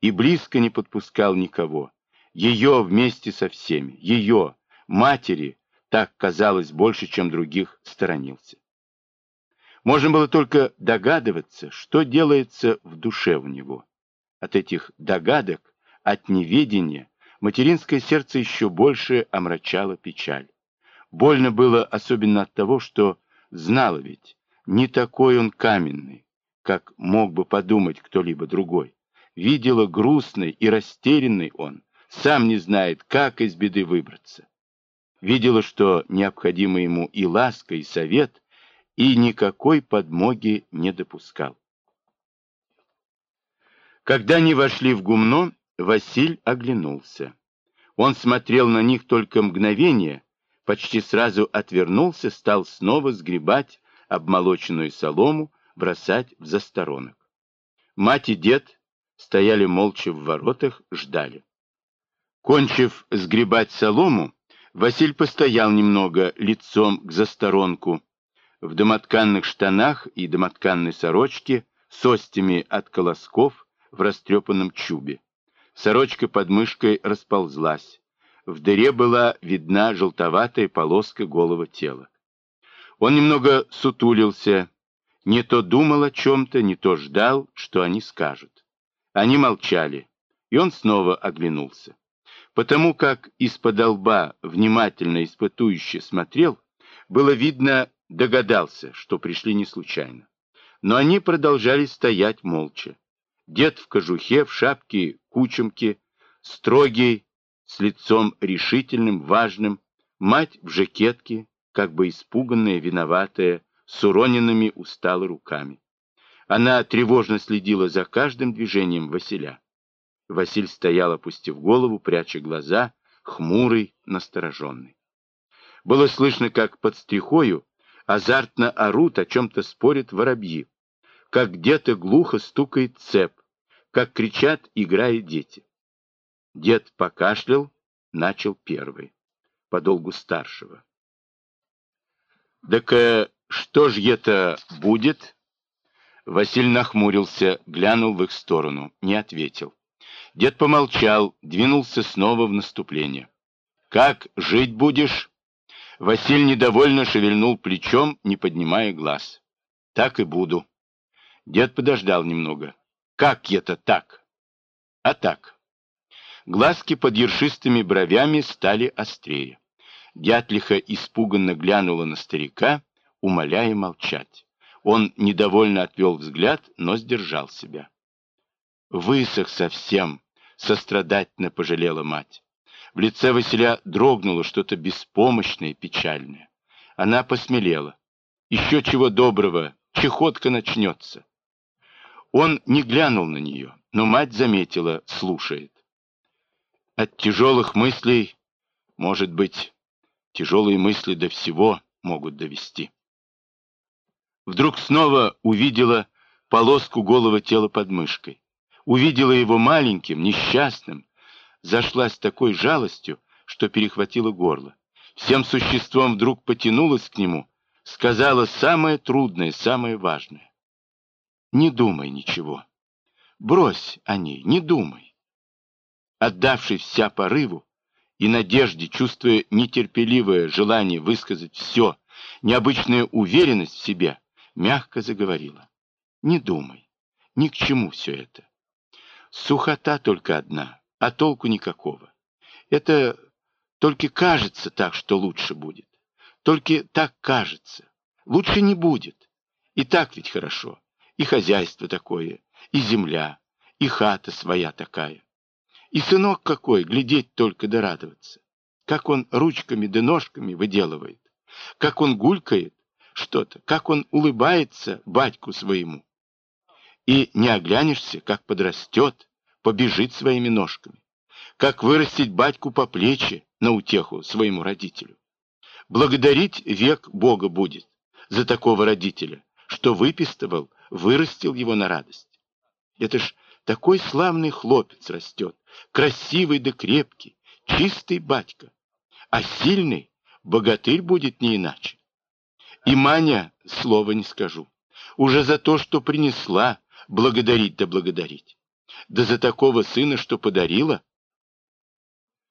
и близко не подпускал никого. Ее вместе со всеми, ее, матери, так казалось, больше, чем других, сторонился. Можно было только догадываться, что делается в душе у него. От этих догадок, от неведения, материнское сердце еще больше омрачало печаль. Больно было особенно от того, что знала ведь, не такой он каменный, как мог бы подумать кто-либо другой. Видела грустный и растерянный он, сам не знает, как из беды выбраться. Видела, что необходима ему и ласка, и совет, и никакой подмоги не допускал. Когда они вошли в гумно, Василь оглянулся. Он смотрел на них только мгновение, почти сразу отвернулся, стал снова сгребать обмолоченную солому, бросать в засторонок. Мать и дед стояли молча в воротах, ждали. Кончив сгребать солому, Василь постоял немного лицом к засторонку, в домотканных штанах и домотканной сорочке, с остями от колосков в растрепанном чубе. Сорочка под мышкой расползлась. В дыре была видна желтоватая полоска голого тела. Он немного сутулился, не то думал о чем-то, не то ждал, что они скажут. Они молчали, и он снова оглянулся. Потому как из-под лба внимательно испытующе смотрел, было видно, догадался, что пришли не случайно. Но они продолжали стоять молча. Дед в кожухе, в шапке кучемки, строгий, с лицом решительным, важным, мать в жакетке, как бы испуганная, виноватая, с уроненными усталой руками. Она тревожно следила за каждым движением Василя. Василь стоял, опустив голову, пряча глаза, хмурый, настороженный. Было слышно, как под стрихою азартно орут, о чем-то спорят воробьи, как где-то глухо стукает цеп, как кричат, играя дети. Дед покашлял, начал первый, по долгу старшего. «Так что ж это будет?» Василь нахмурился, глянул в их сторону, не ответил. Дед помолчал, двинулся снова в наступление. «Как жить будешь?» Василь недовольно шевельнул плечом, не поднимая глаз. «Так и буду». Дед подождал немного. «Как это так?» «А так». Глазки под ершистыми бровями стали острее. Дятлиха испуганно глянула на старика, умоляя молчать. Он недовольно отвел взгляд, но сдержал себя. «Высох совсем», — сострадательно пожалела мать. В лице Василя дрогнуло что-то беспомощное, печальное. Она посмелела. Еще чего доброго, чехотка начнется. Он не глянул на нее, но мать заметила, слушает. От тяжелых мыслей, может быть, тяжелые мысли до всего могут довести. Вдруг снова увидела полоску голого тела под мышкой. Увидела его маленьким, несчастным, зашла с такой жалостью, что перехватила горло. Всем существом вдруг потянулась к нему, сказала самое трудное, самое важное. «Не думай ничего. Брось о ней, не думай». Отдавшись вся порыву и надежде, чувствуя нетерпеливое желание высказать все, необычная уверенность в себе, мягко заговорила. «Не думай, ни к чему все это. Сухота только одна, а толку никакого. Это только кажется так, что лучше будет. Только так кажется. Лучше не будет. И так ведь хорошо. И хозяйство такое, и земля, и хата своя такая. И сынок какой, глядеть только да радоваться. Как он ручками да ножками выделывает. Как он гулькает что-то. Как он улыбается батьку своему. И не оглянешься, как подрастет, побежит своими ножками. Как вырастить батьку по плечи на утеху своему родителю. Благодарить век Бога будет за такого родителя, что выпистывал, вырастил его на радость. Это ж такой славный хлопец растет, красивый да крепкий, чистый батька. А сильный богатырь будет не иначе. И Маня, слова не скажу, уже за то, что принесла, благодарить да благодарить. Да за такого сына, что подарила,